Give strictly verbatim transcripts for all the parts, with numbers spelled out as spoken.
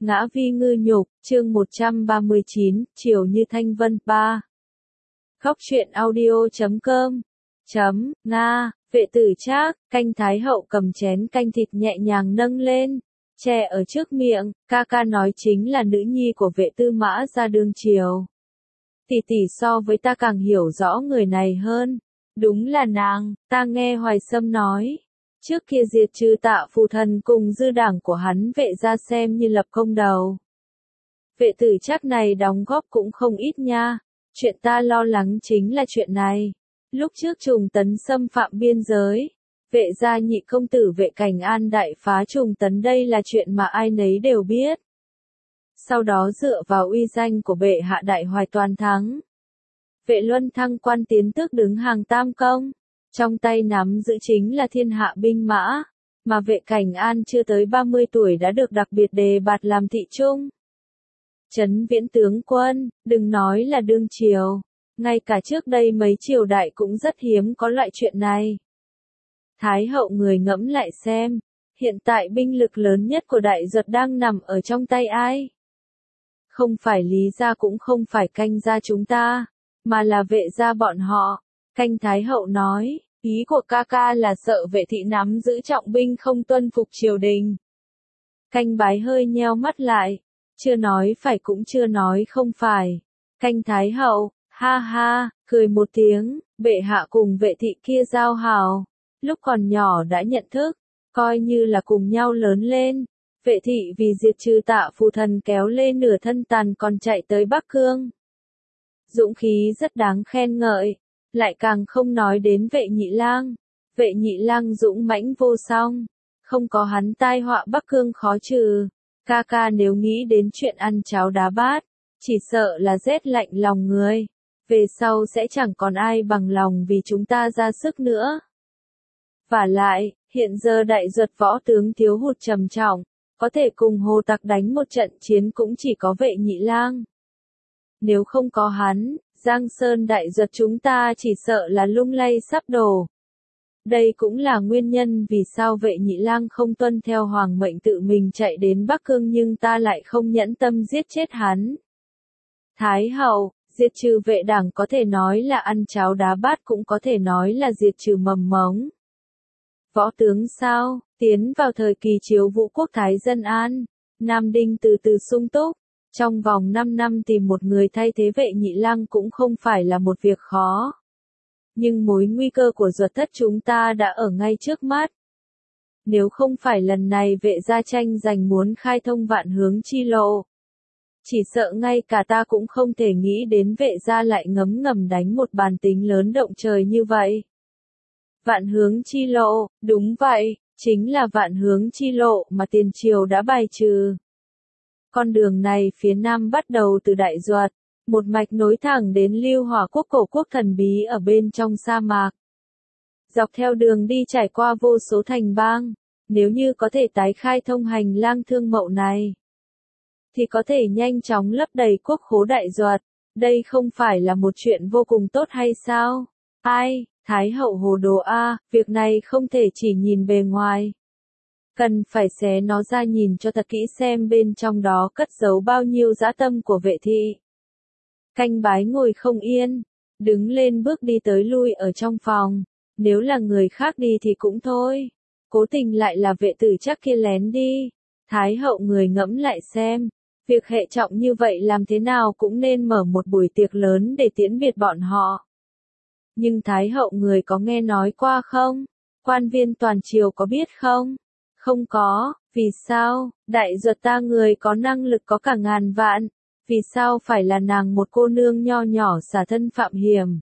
Ngã vi ngư nhục, chương một trăm ba mươi chín, chiều như thanh vân, ba. Khóc chuyện audio chấm com. Chấm, Nga, vệ tử Trác, canh thái hậu cầm chén canh thịt nhẹ nhàng nâng lên, che ở trước miệng, ca ca nói chính là nữ nhi của vệ tư mã ra đương triều. Tỷ tỷ so với ta càng hiểu rõ người này hơn. Đúng là nàng, ta nghe Hoài Sâm nói. Trước kia diệt trừ Tạ Phù Thần cùng dư đảng của hắn vệ ra xem như lập công đầu. Vệ tử Trác này đóng góp cũng không ít nha. Chuyện ta lo lắng chính là chuyện này. Lúc trước Trùng Tấn xâm phạm biên giới, vệ gia nhị công tử vệ Cảnh An đại phá Trùng Tấn, đây là chuyện mà ai nấy đều biết. Sau đó dựa vào uy danh của bệ hạ đại hoài toàn thắng. Vệ Luân thăng quan tiến tước đứng hàng tam công, trong tay nắm giữ chính là thiên hạ binh mã, mà vệ Cảnh An chưa tới ba mươi tuổi đã được đặc biệt đề bạt làm thị trung. Trấn Viễn tướng quân, đừng nói là đương triều, ngay cả trước đây mấy triều đại cũng rất hiếm có loại chuyện này. Thái hậu người ngẫm lại xem, hiện tại binh lực lớn nhất của Đại Duật đang nằm ở trong tay ai? Không phải Lý gia cũng không phải Canh gia chúng ta, mà là vệ gia bọn họ. Canh Thái hậu nói, ý của ca ca là sợ vệ thị nắm giữ trọng binh không tuân phục triều đình. Canh Bái hơi nheo mắt lại, chưa nói phải cũng chưa nói không phải. Canh Thái hậu, ha ha, cười một tiếng, bệ hạ cùng vệ thị kia giao hảo, lúc còn nhỏ đã nhận thức, coi như là cùng nhau lớn lên. Vệ thị vì diệt trừ Tạ Phù Thần kéo lê nửa thân tàn còn chạy tới Bắc Cương. Dũng khí rất đáng khen ngợi, lại càng không nói đến vệ nhị lang. Vệ nhị lang dũng mãnh vô song, không có hắn tai họa Bắc Cương khó trừ. Ca ca nếu nghĩ đến chuyện ăn cháo đá bát, chỉ sợ là rét lạnh lòng người. Về sau sẽ chẳng còn ai bằng lòng vì chúng ta ra sức nữa. Vả lại, hiện giờ Đại Duật võ tướng thiếu hụt trầm trọng, có thể cùng Hồ Tặc đánh một trận chiến cũng chỉ có vệ nhị lang. Nếu không có hắn, Giang Sơn Đại Duật chúng ta chỉ sợ là lung lay sắp đổ. Đây cũng là nguyên nhân vì sao vệ nhị lang không tuân theo hoàng mệnh tự mình chạy đến Bắc Cương nhưng ta lại không nhẫn tâm giết chết hắn. Thái hậu, diệt trừ vệ đảng có thể nói là ăn cháo đá bát cũng có thể nói là diệt trừ mầm mống. Võ tướng sao, tiến vào thời kỳ chiếu vũ quốc thái dân an, Nam Đinh từ từ sung túc, trong vòng năm năm tìm một người thay thế vệ nhị lang cũng không phải là một việc khó. Nhưng mối nguy cơ của Duật thất chúng ta đã ở ngay trước mắt. Nếu không phải lần này vệ gia tranh giành muốn khai thông vạn hướng chi lộ, chỉ sợ ngay cả ta cũng không thể nghĩ đến vệ gia lại ngấm ngầm đánh một bàn tính lớn động trời như vậy. Vạn hướng chi lộ, đúng vậy, chính là vạn hướng chi lộ mà tiền triều đã bài trừ. Con đường này phía nam bắt đầu từ Đại Duật, một mạch nối thẳng đến Lưu Hỏa quốc cổ quốc thần bí ở bên trong sa mạc. Dọc theo đường đi trải qua vô số thành bang, nếu như có thể tái khai thông hành lang thương mậu này, thì có thể nhanh chóng lấp đầy quốc khố Đại Duật. Đây không phải là một chuyện vô cùng tốt hay sao? Ai, Thái hậu hồ đồ a, việc này không thể chỉ nhìn bề ngoài. Cần phải xé nó ra nhìn cho thật kỹ xem bên trong đó cất giấu bao nhiêu dã tâm của vệ thị. Canh Bái ngồi không yên, đứng lên bước đi tới lui ở trong phòng. Nếu là người khác đi thì cũng thôi, cố tình lại là vệ tử Trác kia lén đi. Thái hậu người ngẫm lại xem, việc hệ trọng như vậy làm thế nào cũng nên mở một buổi tiệc lớn để tiễn biệt bọn họ. Nhưng Thái hậu người có nghe nói qua không? Quan viên toàn triều có biết không? Không có, vì sao? Đại Duật ta người có năng lực có cả ngàn vạn, vì sao phải là nàng một cô nương nho nhỏ xả thân phạm hiểm?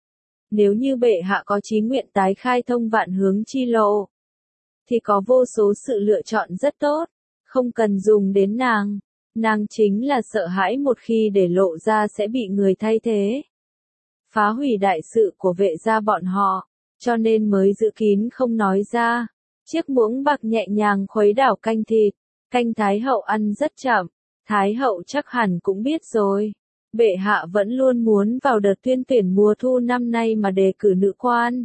Nếu như bệ hạ có chí nguyện tái khai thông vạn hướng chi lộ, thì có vô số sự lựa chọn rất tốt, không cần dùng đến nàng. Nàng chính là sợ hãi một khi để lộ ra sẽ bị người thay thế, phá hủy đại sự của vệ gia bọn họ, cho nên mới giữ kín không nói ra. Chiếc muỗng bạc nhẹ nhàng khuấy đảo canh thịt, canh Thái hậu ăn rất chậm, Thái hậu chắc hẳn cũng biết rồi. Bệ hạ vẫn luôn muốn vào đợt tuyên tuyển mùa thu năm nay mà đề cử nữ quan.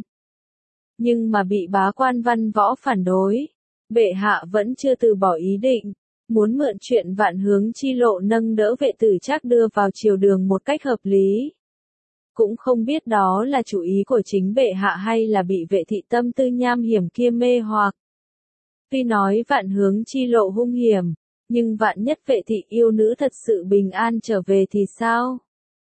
Nhưng mà bị bá quan văn võ phản đối, bệ hạ vẫn chưa từ bỏ ý định. muốn mượn chuyện Vạn Hướng Chi Lộ nâng đỡ Vệ Tử Trác đưa vào triều đường một cách hợp lý. Cũng không biết đó là chủ ý của chính bệ hạ hay là bị Vệ thị tâm tư nham hiểm kia mê hoặc. Tuy nói Vạn Hướng Chi Lộ hung hiểm, nhưng vạn nhất Vệ thị yêu nữ thật sự bình an trở về thì sao?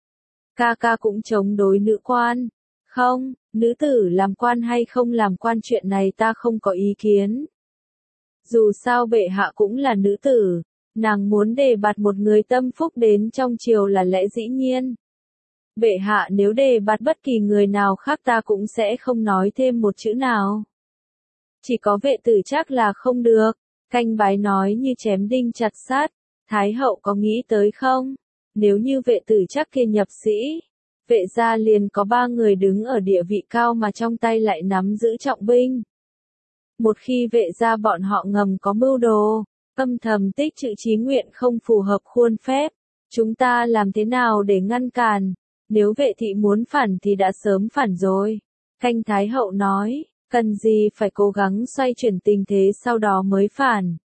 Ca ca cũng chống đối nữ quan. Không, nữ tử làm quan hay không làm quan chuyện này ta không có ý kiến. Dù sao bệ hạ cũng là nữ tử, nàng muốn đề bạt một người tâm phúc đến trong triều là lẽ dĩ nhiên. Bệ hạ nếu đề bạt bất kỳ người nào khác ta cũng sẽ không nói thêm một chữ nào. Chỉ có Vệ Tử Trác là không được, Canh Bái nói như chém đinh chặt sắt. Thái hậu có nghĩ tới không? Nếu như Vệ Tử Trác kia nhập sĩ, Vệ gia liền có ba người đứng ở địa vị cao mà trong tay lại nắm giữ trọng binh. Một khi Vệ gia bọn họ ngầm có mưu đồ, âm thầm tích trữ chí nguyện không phù hợp khuôn phép, chúng ta làm thế nào để ngăn cản? Nếu Vệ thị muốn phản thì đã sớm phản rồi. Canh Thái hậu nói, cần gì phải cố gắng xoay chuyển tình thế sau đó mới phản.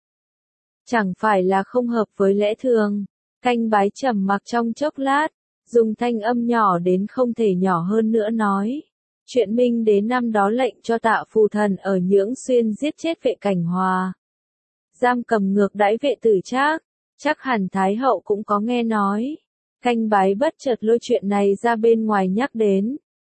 Chẳng phải là không hợp với lẽ thường. Canh Bái trầm mặc trong chốc lát, dùng thanh âm nhỏ đến không thể nhỏ hơn nữa nói. Chuyện Minh Đế năm đó lệnh cho Tạ Phù Thần ở Nhưỡng Xuyên giết chết Vệ Cảnh Hòa, giam cầm ngược đãi Vệ Tử Trác, chắc hẳn Thái hậu cũng có nghe nói. Canh Bái bất chợt lôi chuyện này ra bên ngoài nhắc đến,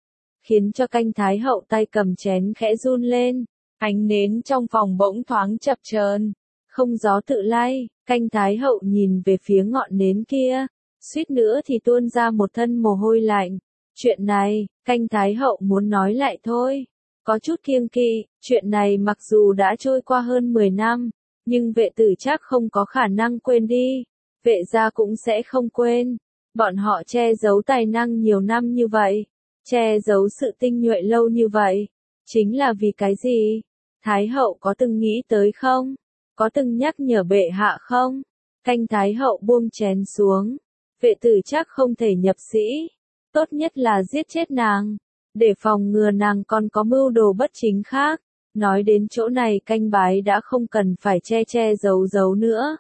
khiến cho Canh Thái hậu tay cầm chén khẽ run lên, ánh nến trong phòng bỗng thoáng chập chờn, không gió tự lay. Canh Thái hậu nhìn về phía ngọn nến kia, suýt nữa thì tuôn ra một thân mồ hôi lạnh. Chuyện này, Canh Thái hậu muốn nói lại thôi, có chút kiêng kỵ. Chuyện này mặc dù đã trôi qua hơn mười năm, nhưng Vệ Tử Trác không có khả năng quên đi, Vệ gia cũng sẽ không quên. Bọn họ che giấu tài năng nhiều năm như vậy, che giấu sự tinh nhuệ lâu như vậy, chính là vì cái gì? Thái hậu có từng nghĩ tới không? Có từng nhắc nhở bệ hạ không? Canh Thái hậu buông chén xuống. Vệ Tử Trác không thể nhập sĩ, tốt nhất là giết chết nàng, để phòng ngừa nàng còn có mưu đồ bất chính khác. Nói đến chỗ này Canh Bái đã không cần phải che che giấu giấu nữa.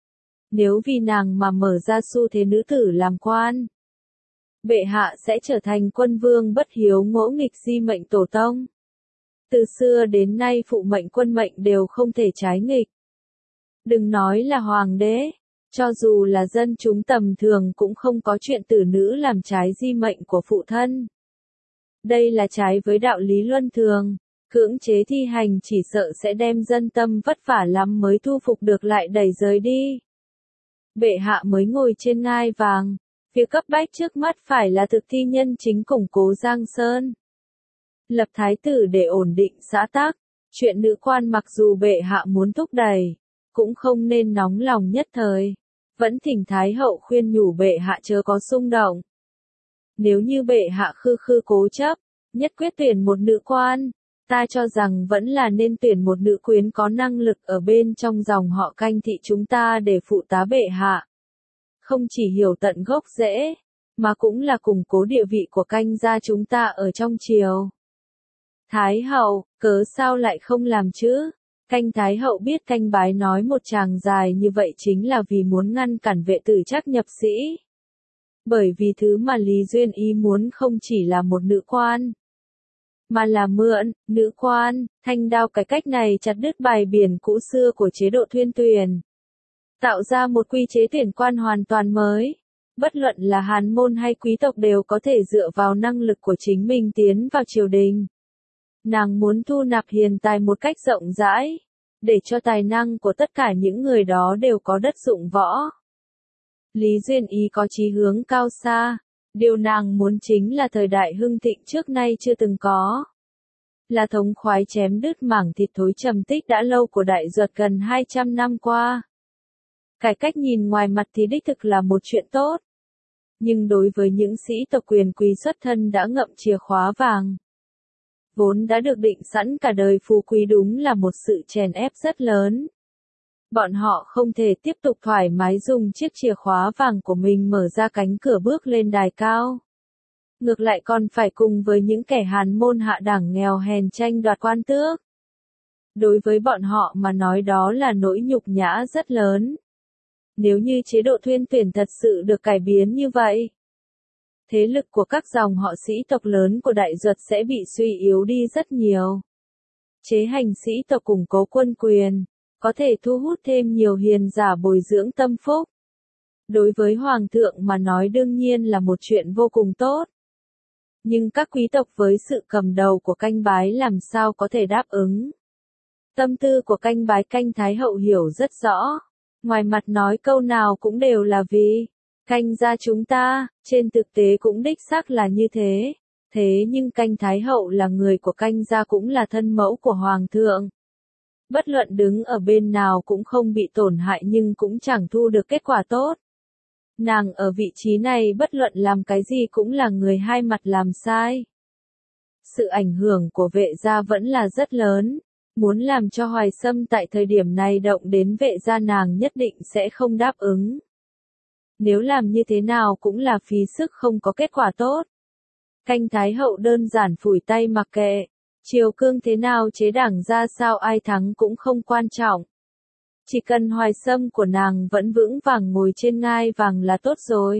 Nếu vì nàng mà mở ra xu thế nữ tử làm quan, bệ hạ sẽ trở thành quân vương bất hiếu ngỗ nghịch di mệnh tổ tông. Từ xưa đến nay phụ mệnh quân mệnh đều không thể trái nghịch. Đừng nói là hoàng đế, cho dù là dân chúng tầm thường cũng không có chuyện tử nữ làm trái di mệnh của phụ thân. Đây là trái với đạo lý luân thường, cưỡng chế thi hành chỉ sợ sẽ đem dân tâm vất vả lắm mới thu phục được lại đẩy rời đi. Bệ hạ mới ngồi trên ngai vàng, việc cấp bách trước mắt phải là thực thi nhân chính củng cố Giang Sơn, lập thái tử để ổn định xã tắc. Chuyện nữ quan mặc dù bệ hạ muốn thúc đẩy, cũng không nên nóng lòng nhất thời, vẫn thỉnh Thái hậu khuyên nhủ bệ hạ chớ có xung động. Nếu như bệ hạ khư khư cố chấp, nhất quyết tuyển một nữ quan, ta cho rằng vẫn là nên tuyển một nữ quyến có năng lực ở bên trong dòng họ Canh thị chúng ta để phụ tá bệ hạ. Không chỉ hiểu tận gốc rễ, mà cũng là củng cố địa vị của Canh gia chúng ta ở trong triều. Thái hậu, cớ sao lại không làm chứ? Canh Thái hậu biết Canh Bái nói một tràng dài như vậy chính là vì muốn ngăn cản Vệ Tử Trác nhập sĩ. Bởi vì thứ mà Lý Duyên ý muốn không chỉ là một nữ quan, mà là mượn, nữ quan, thanh đao cái cách này chặt đứt bài biển cũ xưa của chế độ thuyên tuyển. Tạo ra một quy chế tuyển quan hoàn toàn mới. Bất luận là hàn môn hay quý tộc đều có thể dựa vào năng lực của chính mình tiến vào triều đình. Nàng muốn thu nạp hiền tài một cách rộng rãi, để cho tài năng của tất cả những người đó đều có đất dụng võ. Lý Duyên ý có chí hướng cao xa, điều nàng muốn chính là thời đại hưng thịnh trước nay chưa từng có. Là thống khoái chém đứt mảng thịt thối trầm tích đã lâu của Đại Duật gần hai trăm năm qua. Cải cách nhìn ngoài mặt thì đích thực là một chuyện tốt. Nhưng đối với những sĩ tộc quyền quý xuất thân đã ngậm chìa khóa vàng, vốn đã được định sẵn cả đời phú quý đúng là một sự chèn ép rất lớn. Bọn họ không thể tiếp tục thoải mái dùng chiếc chìa khóa vàng của mình mở ra cánh cửa bước lên đài cao. Ngược lại còn phải cùng với những kẻ hàn môn hạ đẳng nghèo hèn tranh đoạt quan tước. Đối với bọn họ mà nói đó là nỗi nhục nhã rất lớn. Nếu như chế độ thuyên tuyển thật sự được cải biến như vậy, thế lực của các dòng họ sĩ tộc lớn của Đại Duật sẽ bị suy yếu đi rất nhiều. Chế hành sĩ tộc củng cố quân quyền, có thể thu hút thêm nhiều hiền giả bồi dưỡng tâm phúc. Đối với Hoàng thượng mà nói đương nhiên là một chuyện vô cùng tốt. Nhưng các quý tộc với sự cầm đầu của Canh Bái làm sao có thể đáp ứng. Tâm tư của Canh Bái Canh Thái Hậu hiểu rất rõ. Ngoài mặt nói câu nào cũng đều là vì Canh gia chúng ta, trên thực tế cũng đích xác là như thế. Thế nhưng Canh Thái Hậu là người của Canh gia cũng là thân mẫu của Hoàng thượng. Bất luận đứng ở bên nào cũng không bị tổn hại nhưng cũng chẳng thu được kết quả tốt. Nàng ở vị trí này bất luận làm cái gì cũng là người hai mặt làm sai. Sự ảnh hưởng của Vệ gia vẫn là rất lớn. Muốn làm cho Hoài Sâm tại thời điểm này động đến Vệ gia nàng nhất định sẽ không đáp ứng. Nếu làm như thế nào cũng là phí sức không có kết quả tốt. Canh Thái Hậu đơn giản phủi tay mặc kệ. Triều cương thế nào chế đảng ra sao ai thắng cũng không quan trọng. Chỉ cần Hoài Sâm của nàng vẫn vững vàng ngồi trên ngai vàng là tốt rồi.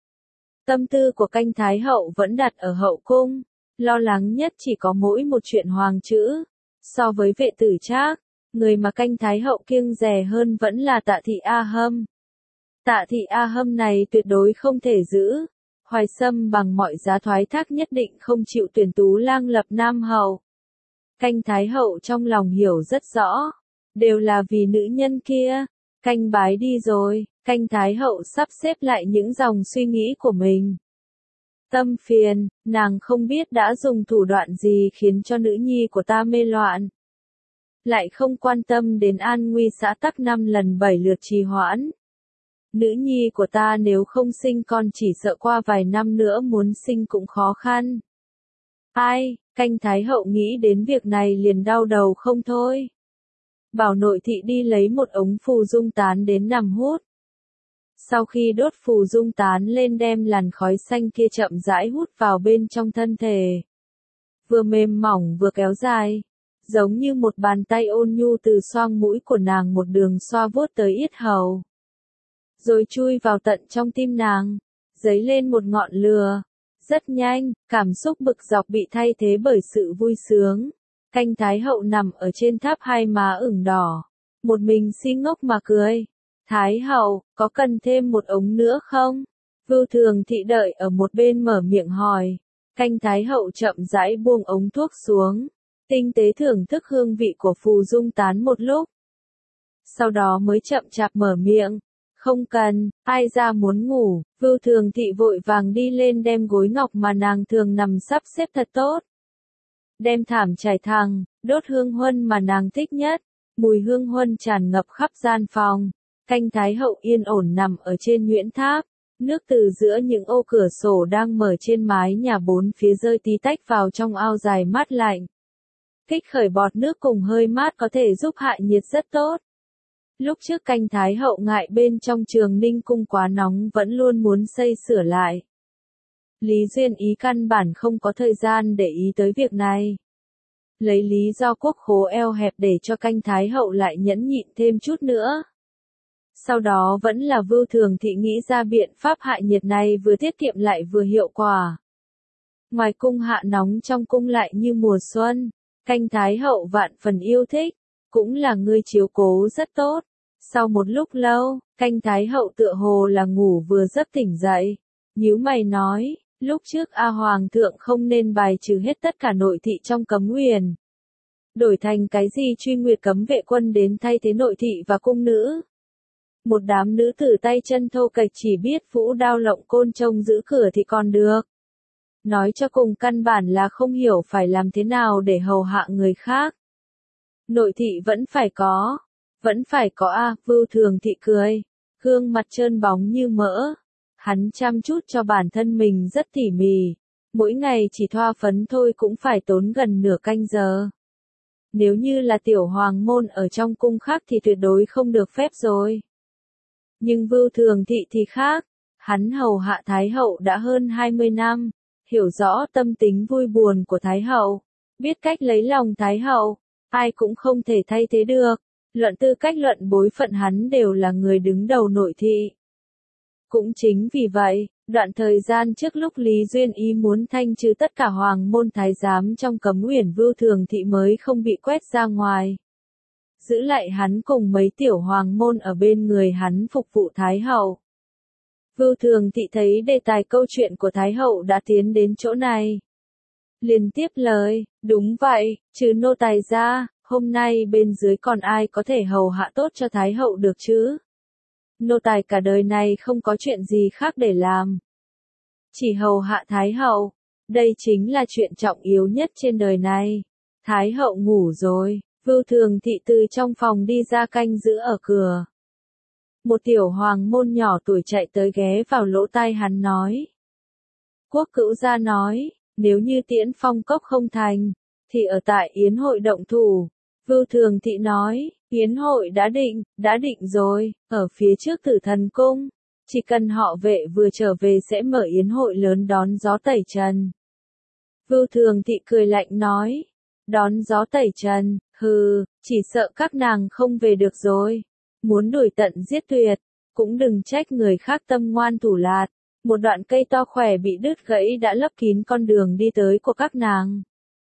Tâm tư của Canh Thái Hậu vẫn đặt ở hậu cung. Lo lắng nhất chỉ có mỗi một chuyện hoàng chữ. So với Vệ Tử Trác, người mà Canh Thái Hậu kiêng dè hơn vẫn là Tạ Thị A Hâm. Tạ Thị A Hâm này tuyệt đối không thể giữ. Hoài Sâm bằng mọi giá thoái thác nhất định không chịu tuyển Tú Lang lập Nam Hậu. Canh Thái Hậu trong lòng hiểu rất rõ. Đều là vì nữ nhân kia. Canh Bái đi rồi, Canh Thái Hậu sắp xếp lại những dòng suy nghĩ của mình. Tâm phiền, nàng không biết đã dùng thủ đoạn gì khiến cho nữ nhi của ta mê loạn. Lại không quan tâm đến an nguy xã tắc năm lần bảy lượt trì hoãn. Nữ nhi của ta nếu không sinh con chỉ sợ qua vài năm nữa muốn sinh cũng khó khăn. Ai, Canh Thái Hậu nghĩ đến việc này liền đau đầu không thôi. Bảo nội thị đi lấy một ống phù dung tán đến nằm hút. Sau khi đốt phù dung tán lên đem làn khói xanh kia chậm rãi hút vào bên trong thân thể. Vừa mềm mỏng vừa kéo dài, giống như một bàn tay ôn nhu từ xoang mũi của nàng một đường xoa vuốt tới yết hầu. Rồi chui vào tận trong tim nàng, dấy lên một ngọn lửa. Rất nhanh, cảm xúc bực dọc bị thay thế bởi sự vui sướng. Canh Thái Hậu nằm ở trên tháp hai má ửng đỏ. Một mình si ngốc mà cười. Thái Hậu, có cần thêm một ống nữa không? Vưu Thường Thị đợi ở một bên mở miệng hỏi. Canh Thái Hậu chậm rãi buông ống thuốc xuống. Tinh tế thưởng thức hương vị của phù dung tán một lúc. Sau đó mới chậm chạp mở miệng. Không cần, ai ra muốn ngủ. Vưu Thường Thị vội vàng đi lên đem gối ngọc mà nàng thường nằm sắp xếp thật tốt. Đem thảm trải thẳng, đốt hương huân mà nàng thích nhất. Mùi hương huân tràn ngập khắp gian phòng. Canh Thái Hậu yên ổn nằm ở trên nhuyễn tháp. Nước từ giữa những ô cửa sổ đang mở trên mái nhà bốn phía rơi tí tách vào trong ao dài mát lạnh. Kích khởi bọt nước cùng hơi mát có thể giúp hạ nhiệt rất tốt. Lúc trước Canh Thái Hậu ngại bên trong Trường Ninh cung quá nóng vẫn luôn muốn xây sửa lại. Lý Duyên Ý căn bản không có thời gian để ý tới việc này. Lấy lý do quốc khố eo hẹp để cho Canh Thái Hậu lại nhẫn nhịn thêm chút nữa. Sau đó vẫn là Vưu Thường Thị nghĩ ra biện pháp hạ nhiệt này vừa tiết kiệm lại vừa hiệu quả. Ngoài cung hạ nóng trong cung lại như mùa xuân, Canh Thái Hậu vạn phần yêu thích, cũng là người chiếu cố rất tốt. Sau một lúc lâu, Canh Thái Hậu tựa hồ là ngủ vừa giấc tỉnh dậy. Nhíu mày nói, lúc trước A Hoàng thượng không nên bài trừ hết tất cả nội thị trong cấm huyền. Đổi thành cái gì truy nguyệt cấm vệ quân đến thay thế nội thị và cung nữ. Một đám nữ tử tay chân thô kệch chỉ biết vũ đao lộng côn trông giữ cửa thì còn được. Nói cho cùng căn bản là không hiểu phải làm thế nào để hầu hạ người khác. Nội thị vẫn phải có. Vẫn phải có a, à, Vưu Thường Thị cười. Gương mặt trơn bóng như mỡ. Hắn chăm chút cho bản thân mình rất tỉ mỉ. Mỗi ngày chỉ thoa phấn thôi cũng phải tốn gần nửa canh giờ. Nếu như là tiểu hoàng môn ở trong cung khác thì tuyệt đối không được phép rồi. Nhưng Vưu Thường Thị thì khác. Hắn hầu hạ Thái Hậu đã hơn hai mươi năm. Hiểu rõ tâm tính vui buồn của Thái Hậu. Biết cách lấy lòng Thái Hậu. Ai cũng không thể thay thế được. Luận tư cách luận bối phận hắn đều là người đứng đầu nội thị. Cũng chính vì vậy, đoạn thời gian trước lúc Lý Duyên Ý muốn thanh trừ tất cả hoàng môn thái giám trong Cấm Uyển Vưu Thường Thị mới không bị quét ra ngoài. Giữ lại hắn cùng mấy tiểu hoàng môn ở bên người hắn phục vụ Thái Hậu. Vưu Thường Thị thấy đề tài câu chuyện của Thái Hậu đã tiến đến chỗ này. Liền tiếp lời, đúng vậy, trừ nô tài ra, hôm nay bên dưới còn ai có thể hầu hạ tốt cho Thái Hậu được chứ? Nô tài cả đời này không có chuyện gì khác để làm. Chỉ hầu hạ Thái Hậu, đây chính là chuyện trọng yếu nhất trên đời này. Thái Hậu ngủ rồi, Vưu Thường Thị từ trong phòng đi ra canh giữ ở cửa. Một tiểu hoàng môn nhỏ tuổi chạy tới ghé vào lỗ tai hắn nói. Quốc Cữu gia nói, nếu như Tiễn Phong Cốc không thành, thì ở tại Yến hội động thủ. Vưu Thường Thị nói, Yến hội đã định, đã định rồi, ở phía trước Tử Thần Cung. Chỉ cần họ Vệ vừa trở về sẽ mở yến hội lớn đón gió tẩy trần. Vưu Thường Thị cười lạnh nói, đón gió tẩy trần, hừ, chỉ sợ các nàng không về được rồi. Muốn đuổi tận giết tuyệt, cũng đừng trách người khác tâm ngoan thủ lạt. Một đoạn cây to khỏe bị đứt gãy đã lấp kín con đường đi tới của các nàng.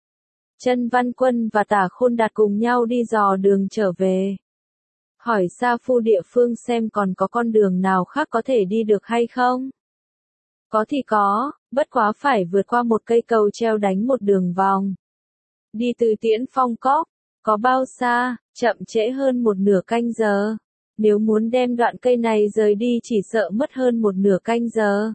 Chân Văn Quân và Tả Khôn Đạt cùng nhau đi dò đường trở về. Hỏi Sa Phu địa phương xem còn có con đường nào khác có thể đi được hay không? Có thì có, bất quá phải vượt qua một cây cầu treo đánh một đường vòng. Đi từ Tiễn Phong Cốc, có bao xa, chậm trễ hơn một nửa canh giờ. Nếu muốn đem đoạn cây này rời đi chỉ sợ mất hơn một nửa canh giờ.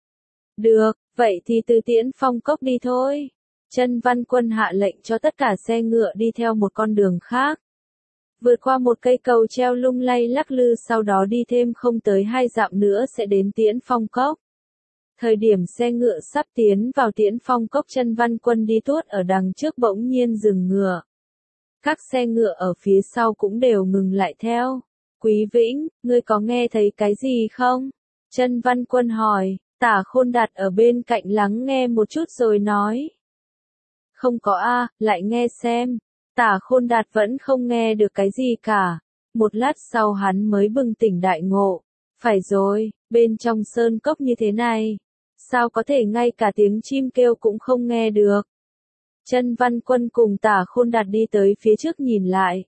Được, vậy thì từ Tiễn Phong Cốc đi thôi. Chân Văn Quân hạ lệnh cho tất cả xe ngựa đi theo một con đường khác. Vượt qua một cây cầu treo lung lay lắc lư sau đó đi thêm không tới hai dặm nữa sẽ đến Tiễn Phong Cốc. Thời điểm xe ngựa sắp tiến vào Tiễn Phong Cốc Chân Văn Quân đi tuốt ở đằng trước bỗng nhiên dừng ngựa. Các xe ngựa ở phía sau cũng đều ngừng lại theo. Quý Vĩnh, ngươi có nghe thấy cái gì không? Chân Văn Quân hỏi, Tả Khôn Đạt ở bên cạnh lắng nghe một chút rồi nói. Không có a, lại nghe xem. Tả Khôn Đạt vẫn không nghe được cái gì cả. Một lát sau hắn mới bừng tỉnh đại ngộ. Phải rồi, bên trong sơn cốc như thế này. Sao có thể ngay cả tiếng chim kêu cũng không nghe được? Chân Văn Quân cùng Tả Khôn Đạt đi tới phía trước nhìn lại.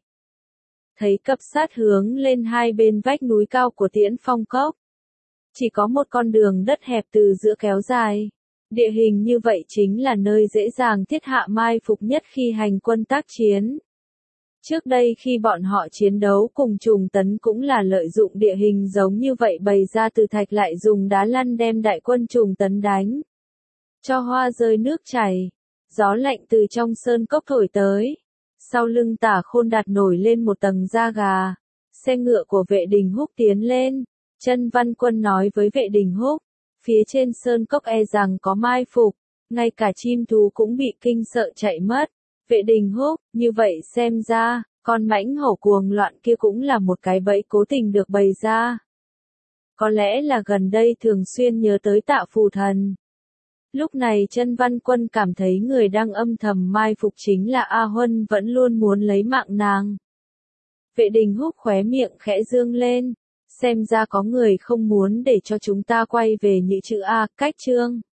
Thấy cập sát hướng lên hai bên vách núi cao của Tiễn Phong Cốc. Chỉ có một con đường đất hẹp từ giữa kéo dài. Địa hình như vậy chính là nơi dễ dàng thiết hạ mai phục nhất khi hành quân tác chiến. Trước đây khi bọn họ chiến đấu cùng Trùng Tấn cũng là lợi dụng địa hình giống như vậy bày ra từ thạch lại dùng đá lăn đem đại quân Trùng Tấn đánh. Cho hoa rơi nước chảy. Gió lạnh từ trong sơn cốc thổi tới. Sau lưng Tả Khôn Đạt nổi lên một tầng da gà. Xe ngựa của Vệ Đình Húc tiến lên. Chân Văn Quân nói với Vệ Đình Húc. Phía trên sơn cốc e rằng có mai phục. Ngay cả chim thú cũng bị kinh sợ chạy mất. Vệ Đình Húc, như vậy xem ra, con mãnh hổ cuồng loạn kia cũng là một cái bẫy cố tình được bày ra. Có lẽ là gần đây thường xuyên nhớ tới Tạ Phù Thần. Lúc này Chân Văn Quân cảm thấy người đang âm thầm mai phục chính là A Huân vẫn luôn muốn lấy mạng nàng. Vệ Đình Húc khóe miệng khẽ dương lên. Xem ra có người không muốn để cho chúng ta quay về Nhữ Chữ A, cách chương.